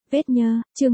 Vết nhơ, chương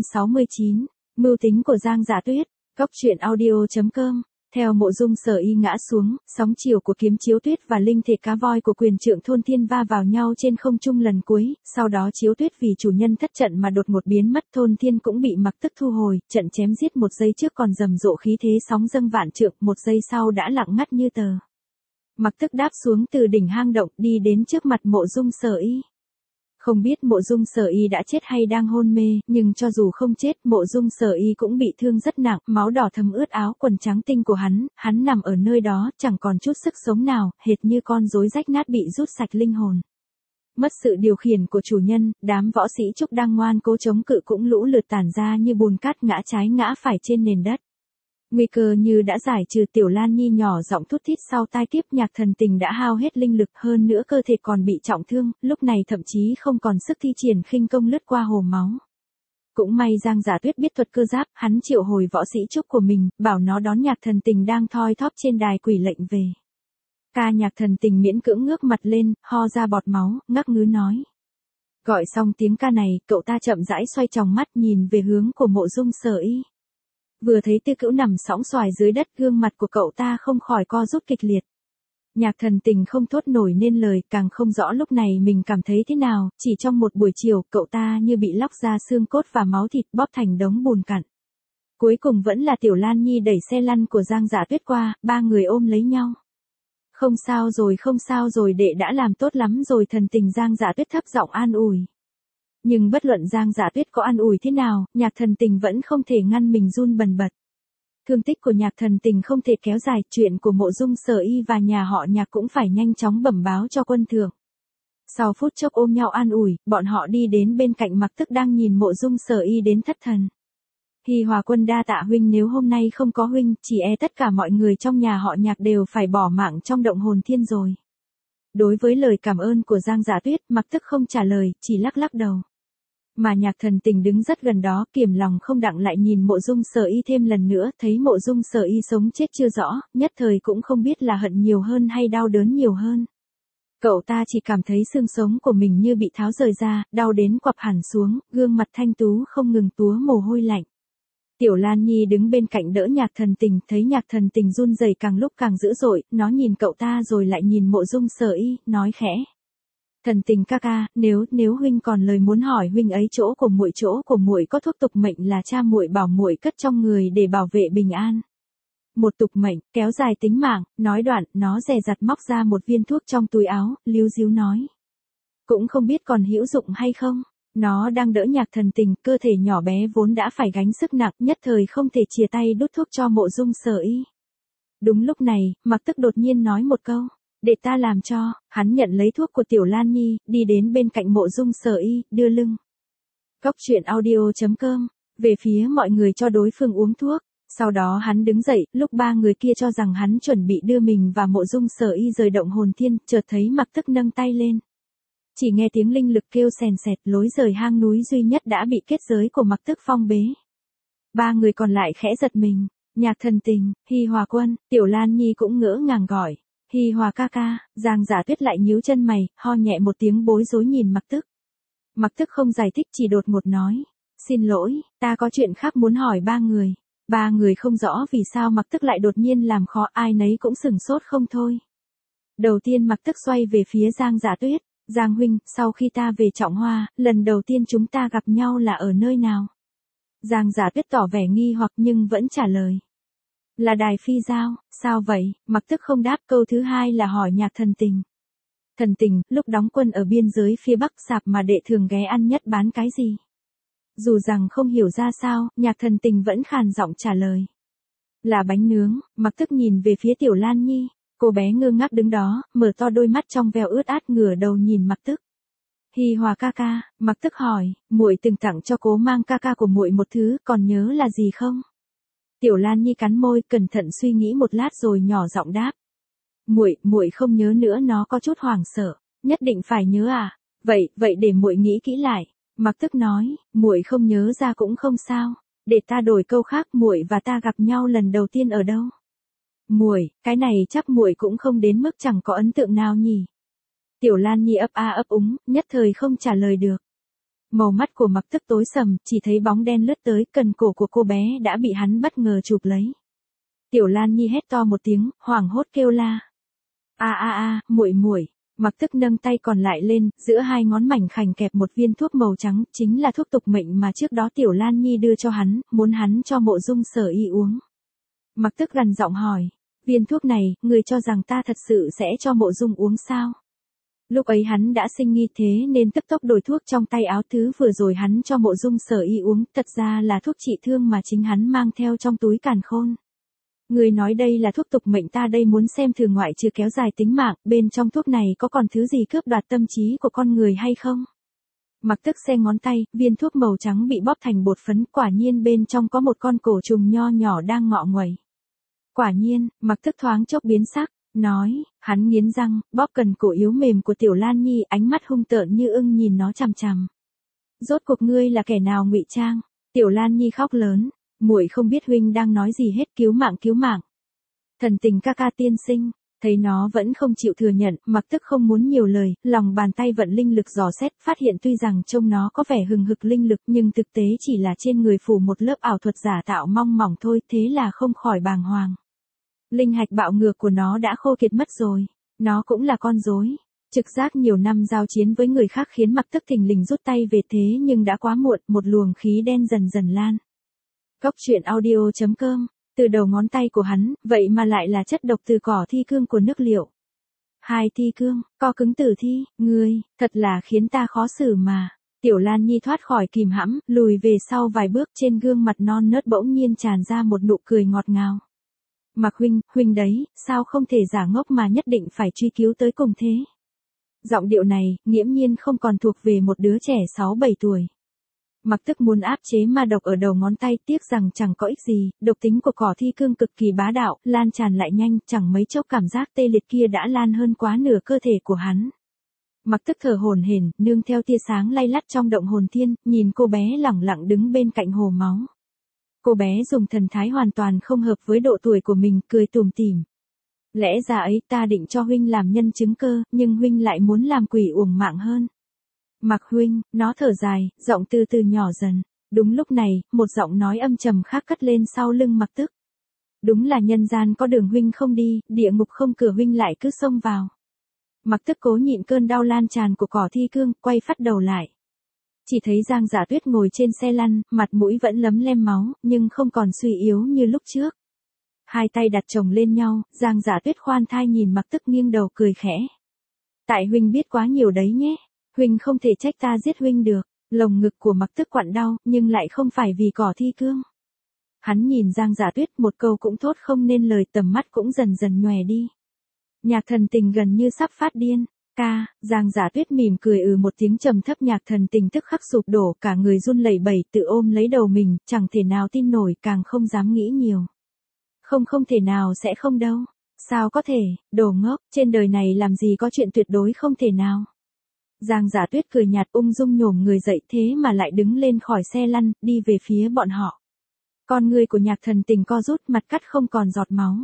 169, mưu tính của Giang Dạ Tuyết, Cóc truyện audio.com. Theo Mộ Dung Sở Y ngã xuống, sóng chiều của kiếm chiếu tuyết và linh thể cá voi của quyền trượng thôn thiên va vào nhau trên không trung lần cuối, sau đó chiếu tuyết vì chủ nhân thất trận mà đột ngột biến mất, thôn thiên cũng bị mặc tức thu hồi, trận chém giết một giây trước còn rầm rộ khí thế sóng dâng vạn trượng, một giây sau đã lặng ngắt như tờ. Mặc tức đáp xuống từ đỉnh hang động đi đến trước mặt Mộ Dung Sở Y. Không biết Mộ Dung Sở Y đã chết hay đang hôn mê, nhưng cho dù không chết, Mộ Dung Sở Y cũng bị thương rất nặng, máu đỏ thấm ướt áo quần trắng tinh của hắn nằm ở nơi đó, chẳng còn chút sức sống nào, hệt như con rối rách nát bị rút sạch linh hồn. Mất sự điều khiển của chủ nhân, đám võ sĩ trúc đang ngoan cố chống cự cũng lũ lượt tản ra như bùn cát ngã trái ngã phải trên nền đất. Nguy cơ như đã giải trừ, Tiểu Lan Nhi nhỏ giọng thút thít sau tai tiếp Nhạc Thần Tình đã hao hết linh lực, hơn nữa cơ thể còn bị trọng thương, lúc này thậm chí không còn sức thi triển khinh công lướt qua hồ máu. Cũng may Giang Dạ Tuyết biết thuật cơ giáp, hắn triệu hồi võ sĩ trúc của mình, bảo nó đón Nhạc Thần Tình đang thoi thóp trên đài quỷ lệnh về. Nhạc Thần Tình miễn cưỡng ngước mặt lên, ho ra bọt máu, ngắc ngứ nói. Gọi xong tiếng ca này, cậu ta chậm rãi xoay tròng mắt nhìn về hướng của Mộ Dung Sở Y. Vừa thấy Tư Cữu nằm sõng xoài dưới đất, gương mặt của cậu ta không khỏi co rút kịch liệt. Nhạc Thần Tình không thốt nổi nên lời, càng không rõ lúc này mình cảm thấy thế nào, chỉ trong một buổi chiều, cậu ta như bị lóc ra xương cốt và máu thịt, bóp thành đống bùn cặn. Cuối cùng vẫn là Tiểu Lan Nhi đẩy xe lăn của Giang Dạ Tuyết qua, ba người ôm lấy nhau. Không sao rồi, đệ đã làm tốt lắm rồi. Thần Tình Giang Dạ Tuyết thấp giọng an ủi. Nhưng bất luận Giang Dạ Tuyết có an ủi thế nào, Nhạc Thần Tình vẫn không thể ngăn mình run bần bật. Thương tích của Nhạc Thần Tình không thể kéo dài, chuyện của Mộ Dung Sở Y và nhà họ Nhạc cũng phải nhanh chóng bẩm báo cho quân thượng. Sau phút chốc ôm nhau an ủi, bọn họ đi đến bên cạnh Mặc Tức đang nhìn Mộ Dung Sở Y đến thất thần. Hi Hòa Quân đa tạ huynh, nếu hôm nay không có huynh, chỉ e tất cả mọi người trong nhà họ Nhạc đều phải bỏ mạng trong động hồn thiên rồi. Đối với lời cảm ơn của Giang Dạ Tuyết, Mặc Tức không trả lời, chỉ lắc lắc đầu. Mà Nhạc Thần Tình đứng rất gần đó, kiềm lòng không đặng lại nhìn Mộ Dung Sở Y thêm lần nữa, thấy Mộ Dung Sở Y sống chết chưa rõ, nhất thời cũng không biết là hận nhiều hơn hay đau đớn nhiều hơn. Cậu ta chỉ cảm thấy xương sống của mình như bị tháo rời ra, đau đến quặp hẳn xuống, gương mặt thanh tú không ngừng túa mồ hôi lạnh. Tiểu Lan Nhi đứng bên cạnh đỡ Nhạc Thần Tình, thấy Nhạc Thần Tình run rẩy càng lúc càng dữ dội, nó nhìn cậu ta rồi lại nhìn Mộ Dung Sở Y, nói khẽ. Thần Tình ca ca, nếu huynh còn lời muốn hỏi huynh ấy, chỗ của muội có thuốc tục mệnh là cha muội bảo muội cất trong người để bảo vệ bình an. Một tục mệnh, kéo dài tính mạng, nói đoạn, nó dè dặt móc ra một viên thuốc trong túi áo, líu díu nói. Cũng không biết còn hữu dụng hay không. Nó đang đỡ Nhạc Thần Tình, cơ thể nhỏ bé vốn đã phải gánh sức nặng, nhất thời không thể chìa tay đút thuốc cho Mộ Dung Sở Y. Đúng lúc này, Mặc Tức đột nhiên nói một câu. Để ta làm cho. Hắn nhận lấy thuốc của Tiểu Lan Nhi, đi đến bên cạnh Mộ Dung Sở Y, đưa lưng. Cóc truyện audio.com. Về phía mọi người cho đối phương uống thuốc. Sau đó hắn đứng dậy, lúc ba người kia cho rằng hắn chuẩn bị đưa mình và Mộ Dung Sở Y rời động hồn thiên, chợt thấy Mặc Tức nâng tay lên. Chỉ nghe tiếng linh lực kêu sèn sẹt, lối rời hang núi duy nhất đã bị kết giới của Mặc Tức phong bế. Ba người còn lại khẽ giật mình. Nhạc Thần Tình, Hi Hòa Quân, Tiểu Lan Nhi cũng ngỡ ngàng gọi. Hi Hòa ca ca. Giang Dạ Tuyết lại nhíu chân mày, ho nhẹ một tiếng bối rối nhìn Mặc Tức. Mặc Tức không giải thích, chỉ đột ngột nói. Xin lỗi, ta có chuyện khác muốn hỏi ba người. Ba người không rõ vì sao Mặc Tức lại đột nhiên làm khó, ai nấy cũng sửng sốt không thôi. Đầu tiên Mặc Tức xoay về phía Giang Dạ Tuyết. Giang huynh, sau khi ta về Trọng Hoa, lần đầu tiên chúng ta gặp nhau là ở nơi nào? Giang Dạ Tuyết tỏ vẻ nghi hoặc nhưng vẫn trả lời. Là Đài Phi Giao. Sao vậy? Mặc Tức không đáp. Câu thứ hai là hỏi Nhạc Thần Tình. Thần Tình, lúc đóng quân ở biên giới phía Bắc, sạp mà đệ thường ghé ăn nhất bán cái gì? Dù rằng không hiểu ra sao, Nhạc Thần Tình vẫn khàn giọng trả lời. Là bánh nướng. Mặc Tức nhìn về phía Tiểu Lan Nhi. Cô bé ngơ ngác đứng đó, mở to đôi mắt trong veo ướt át, ngửa đầu nhìn Mặc Tức. Hi Hòa ca ca. Mặc Tức hỏi, muội từng tặng cho Cố Mang ca ca của muội một thứ, còn nhớ là gì không? Tiểu Lan Nhi cắn môi, cẩn thận suy nghĩ một lát rồi nhỏ giọng đáp. Muội không nhớ nữa. Nó có chút hoảng sợ. Nhất định phải nhớ à? Vậy để muội nghĩ kỹ lại. Mặc Tức nói, muội không nhớ ra cũng không sao. Để ta đổi câu khác, muội và ta gặp nhau lần đầu tiên ở đâu? Muội, cái này chắc muội cũng không đến mức chẳng có ấn tượng nào nhỉ? Tiểu Lan Nhi ấp a ấp úng, nhất thời không trả lời được. Màu mắt của Mặc Tức tối sầm, chỉ thấy bóng đen lướt tới, cần cổ của cô bé đã bị hắn bất ngờ chụp lấy. Tiểu Lan Nhi hét to một tiếng, hoảng hốt kêu la. Muội muội. Mặc Tức nâng tay còn lại lên, giữa hai ngón mảnh khảnh kẹp một viên thuốc màu trắng, chính là thuốc tục mệnh mà trước đó Tiểu Lan Nhi đưa cho hắn, muốn hắn cho Mộ Dung Sở Y uống. Mặc Tức gằn giọng hỏi, viên thuốc này, người cho rằng ta thật sự sẽ cho Mộ Dung uống sao? Lúc ấy hắn đã sinh nghi thế nên tức tốc đổi thuốc trong tay áo, thứ vừa rồi hắn cho Mộ Dung Sở Y uống, thật ra là thuốc trị thương mà chính hắn mang theo trong túi càn khôn. Người nói đây là thuốc tục mệnh, ta đây muốn xem thử ngoại trừ kéo dài tính mạng, bên trong thuốc này có còn thứ gì cướp đoạt tâm trí của con người hay không? Mặc Tức xe ngón tay, viên thuốc màu trắng bị bóp thành bột phấn, quả nhiên bên trong có một con cổ trùng nho nhỏ đang ngọ nguậy. Quả nhiên, Mặc Tức thoáng chốc biến sắc, nói, hắn nghiến răng, bóp cần cổ yếu mềm của Tiểu Lan Nhi, ánh mắt hung tợn như ưng nhìn nó chằm chằm. Rốt cuộc ngươi là kẻ nào ngụy trang? Tiểu Lan Nhi khóc lớn, muội không biết huynh đang nói gì hết, cứu mạng cứu mạng. Thần Tình ca ca tiên sinh, thấy nó vẫn không chịu thừa nhận, Mặc Tức không muốn nhiều lời, lòng bàn tay vận linh lực dò xét, phát hiện tuy rằng trông nó có vẻ hừng hực linh lực nhưng thực tế chỉ là trên người phủ một lớp ảo thuật giả tạo mong mỏng thôi, thế là không khỏi bàng hoàng. Linh hạch bạo ngược của nó đã khô kiệt mất rồi, nó cũng là con rối. Trực giác nhiều năm giao chiến với người khác khiến Mặc Tức thình lình rút tay về, thế nhưng đã quá muộn, một luồng khí đen dần dần lan. Cốc truyện audio.com, từ đầu ngón tay của hắn, vậy mà lại là chất độc từ cỏ thi cương của nước Liệu. Hai thi cương, co cứng tử thi, ngươi, thật là khiến ta khó xử mà. Tiểu Lan Nhi thoát khỏi kìm hãm, lùi về sau vài bước, trên gương mặt non nớt bỗng nhiên tràn ra một nụ cười ngọt ngào. Mặc huynh đấy, sao không thể giả ngốc mà nhất định phải truy cứu tới cùng thế? Giọng điệu này, nghiễm nhiên không còn thuộc về một đứa trẻ 6-7 tuổi. Mặc Tức muốn áp chế ma độc ở đầu ngón tay, tiếc rằng chẳng có ích gì, độc tính của cỏ thi cương cực kỳ bá đạo, lan tràn lại nhanh, chẳng mấy chốc cảm giác tê liệt kia đã lan hơn quá nửa cơ thể của hắn. Mặc Tức thở hổn hển, nương theo tia sáng lay lắt trong động hồn thiên, nhìn cô bé lẳng lặng đứng bên cạnh hồ máu. Cô bé dùng thần thái hoàn toàn không hợp với độ tuổi của mình, cười tủm tỉm. Lẽ ra ấy ta định cho huynh làm nhân chứng cơ, nhưng huynh lại muốn làm quỷ uổng mạng hơn. Mặc huynh, nó thở dài, giọng từ từ nhỏ dần. Đúng lúc này, một giọng nói âm trầm khác cất lên sau lưng Mặc Tức. Đúng là nhân gian có đường huynh không đi, địa ngục không cửa huynh lại cứ xông vào. Mặc Tức cố nhịn cơn đau lan tràn của cỏ thi cương, quay phắt đầu lại. Chỉ thấy Giang Giả Tuyết ngồi trên xe lăn, mặt mũi vẫn lấm lem máu, nhưng không còn suy yếu như lúc trước. Hai tay đặt chồng lên nhau, Giang Giả Tuyết khoan thai nhìn Mặc Tức nghiêng đầu cười khẽ. Tại huynh biết quá nhiều đấy nhé, huynh không thể trách ta giết huynh được. Lồng ngực của Mặc Tức quặn đau, nhưng lại không phải vì cỏ thi cương. Hắn nhìn Giang Giả Tuyết, một câu cũng thốt không nên lời, tầm mắt cũng dần dần nhòe đi. Nhạc Thần Tình gần như sắp phát điên. Ca, Giang Giả Tuyết mỉm cười một tiếng trầm thấp, Nhạc Thần Tình tức khắc sụp đổ, cả người run lẩy bẩy, tự ôm lấy đầu mình, chẳng thể nào tin nổi, càng không dám nghĩ nhiều. Không thể nào sẽ không đâu. Sao có thể, đồ ngốc, trên đời này làm gì có chuyện tuyệt đối không thể nào. Giang Giả Tuyết cười nhạt, ung dung nhổm người dậy, thế mà lại đứng lên khỏi xe lăn, đi về phía bọn họ. Con người của Nhạc Thần Tình co rút, mặt cắt không còn giọt máu.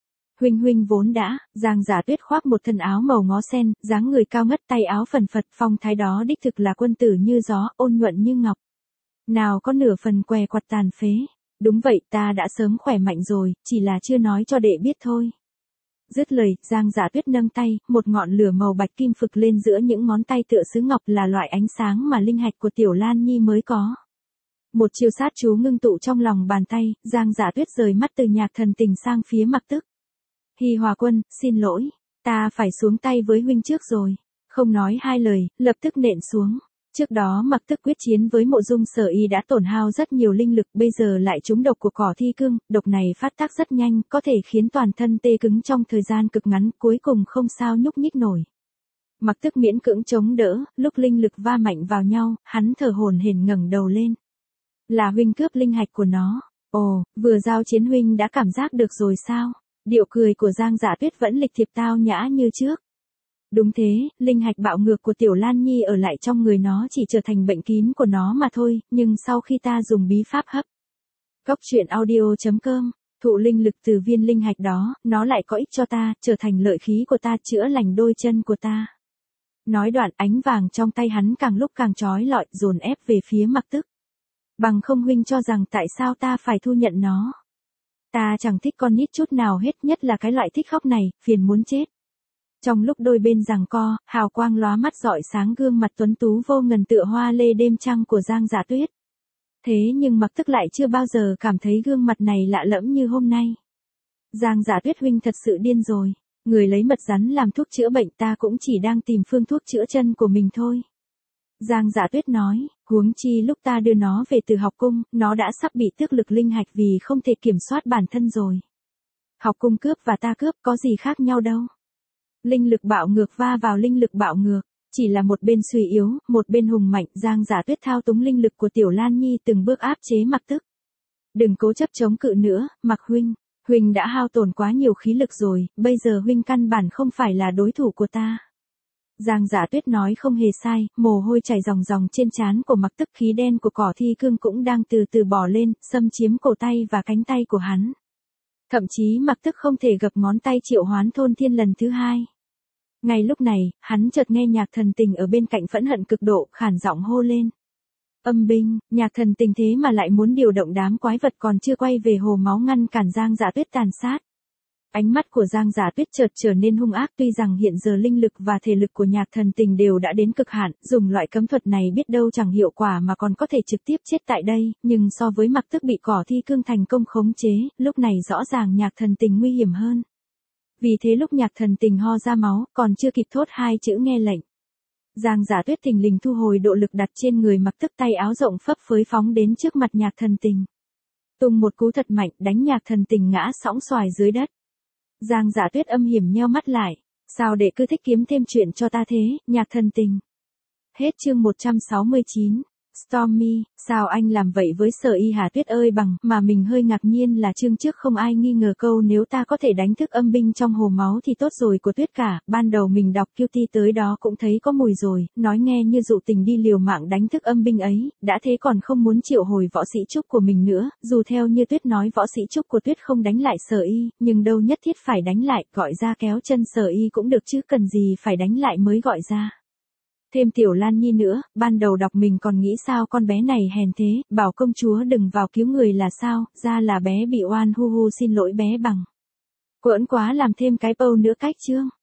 Huynh vốn đã, Giang Giả Tuyết khoác một thân áo màu ngó sen, dáng người cao ngất, tay áo phần phật, phong thái đó đích thực là quân tử như gió, ôn nhuận như ngọc. Nào có nửa phần què quặt tàn phế. Đúng vậy, ta đã sớm khỏe mạnh rồi, chỉ là chưa nói cho đệ biết thôi. Dứt lời, Giang Giả Tuyết nâng tay, một ngọn lửa màu bạch kim phực lên giữa những ngón tay tựa sứ ngọc, là loại ánh sáng mà linh hạch của Tiểu Lan Nhi mới có. Một chiêu sát chú ngưng tụ trong lòng bàn tay, Giang Giả Tuyết rời mắt từ Nhạc Thần Tình sang phía Mặc Tức. Hi Hòa Quân, xin lỗi, ta phải xuống tay với huynh trước rồi. Không nói hai lời, lập tức nện xuống. Trước đó Mặc Tức quyết chiến với Mộ Dung Sở Y đã tổn hao rất nhiều linh lực, bây giờ lại trúng độc của cỏ thi cương, độc này phát tác rất nhanh, có thể khiến toàn thân tê cứng trong thời gian cực ngắn, cuối cùng không sao nhúc nhích nổi. Mặc Tức miễn cưỡng chống đỡ, lúc linh lực va mạnh vào nhau, hắn thở hổn hển ngẩng đầu lên. Là huynh cướp linh hạch của nó. Ồ, vừa giao chiến huynh đã cảm giác được rồi sao? Điệu cười của Giang Giả Tuyết vẫn lịch thiệp tao nhã như trước. Đúng thế, linh hạch bạo ngược của Tiểu Lan Nhi ở lại trong người nó chỉ trở thành bệnh kín của nó mà thôi, nhưng sau khi ta dùng bí pháp hấp. Cốc truyện audio.com, thụ linh lực từ viên linh hạch đó, nó lại có ích cho ta, trở thành lợi khí của ta, chữa lành đôi chân của ta. Nói đoạn ánh vàng trong tay hắn càng lúc càng chói lọi dồn ép về phía Mặc Tức. Bằng không huynh cho rằng tại sao ta phải thu nhận nó. Ta chẳng thích con nít chút nào hết, nhất là cái loại thích khóc này, phiền muốn chết. Trong lúc đôi bên giằng co, hào quang lóa mắt rọi sáng gương mặt tuấn tú vô ngần tựa hoa lê đêm trăng của Giang Dạ Tuyết. Thế nhưng Mặc Tức lại chưa bao giờ cảm thấy gương mặt này lạ lẫm như hôm nay. Giang Dạ Tuyết huynh thật sự điên rồi. Người lấy mật rắn làm thuốc chữa bệnh, ta cũng chỉ đang tìm phương thuốc chữa chân của mình thôi. Giang Dạ Tuyết nói, huống chi lúc ta đưa nó về từ học cung, nó đã sắp bị tước lực linh hạch vì không thể kiểm soát bản thân rồi. Học cung cướp và ta cướp có gì khác nhau đâu. Linh lực bạo ngược va vào linh lực bạo ngược, chỉ là một bên suy yếu, một bên hùng mạnh. Giang Dạ Tuyết thao túng linh lực của Tiểu Lan Nhi từng bước áp chế Mặc Tức. Đừng cố chấp chống cự nữa, Mặc huynh. Huynh đã hao tổn quá nhiều khí lực rồi, bây giờ huynh căn bản không phải là đối thủ của ta. Giang Dạ Tuyết nói không hề sai, mồ hôi chảy ròng ròng trên trán của Mặc Tức, khí đen của cỏ thi cương cũng đang từ từ bò lên, xâm chiếm cổ tay và cánh tay của hắn. Thậm chí Mặc Tức không thể gập ngón tay triệu hoán thôn thiên lần thứ hai. Ngay lúc này, hắn chợt nghe Nhạc Thần Tình ở bên cạnh phẫn hận cực độ, khản giọng hô lên. Âm binh, Nhạc Thần Tình thế mà lại muốn điều động đám quái vật còn chưa quay về hồ máu ngăn cản Giang Dạ Tuyết tàn sát. Ánh mắt của Giang Dạ Tuyết chợt trở nên hung ác, tuy rằng hiện giờ linh lực và thể lực của Nhạc Thần Tình đều đã đến cực hạn, dùng loại cấm thuật này biết đâu chẳng hiệu quả mà còn có thể trực tiếp chết tại đây, nhưng so với Mặc Tức bị cỏ thi cương thành công khống chế, lúc này rõ ràng Nhạc Thần Tình nguy hiểm hơn. Vì thế lúc Nhạc Thần Tình ho ra máu, còn chưa kịp thốt hai chữ nghe lệnh. Giang Dạ Tuyết thình lình thu hồi độ lực đặt trên người Mặc Tức, tay áo rộng phấp phới phóng đến trước mặt Nhạc Thần Tình. Tung một cú thật mạnh đánh Nhạc Thần Tình ngã sõng xoài dưới đất. Giang Dạ Tuyết âm hiểm nheo mắt lại. Sao để cứ thích kiếm thêm chuyện cho ta thế, Nhạc Thần Tình. Hết chương 169. Stormy, sao anh làm vậy với Sở Y hả Tuyết ơi? Bằng mà mình hơi ngạc nhiên là chương trước không ai nghi ngờ câu nếu ta có thể đánh thức âm binh trong hồ máu thì tốt rồi của Tuyết cả. Ban đầu mình đọc Cutie tới đó cũng thấy có mùi rồi, nói nghe như dụ tình đi liều mạng đánh thức âm binh ấy, đã thế còn không muốn triệu hồi võ sĩ trúc của mình nữa. Dù theo như Tuyết nói võ sĩ trúc của Tuyết không đánh lại Sở Y, nhưng đâu nhất thiết phải đánh lại, gọi ra kéo chân Sở Y cũng được chứ cần gì phải đánh lại mới gọi ra. Thêm Tiểu Lan Nhi nữa, ban đầu đọc mình còn nghĩ sao con bé này hèn thế, bảo công chúa đừng vào cứu người là sao, ra là bé bị oan, hu hu xin lỗi bé Bằng. Quỡn quá làm thêm cái bâu nữa cách chương.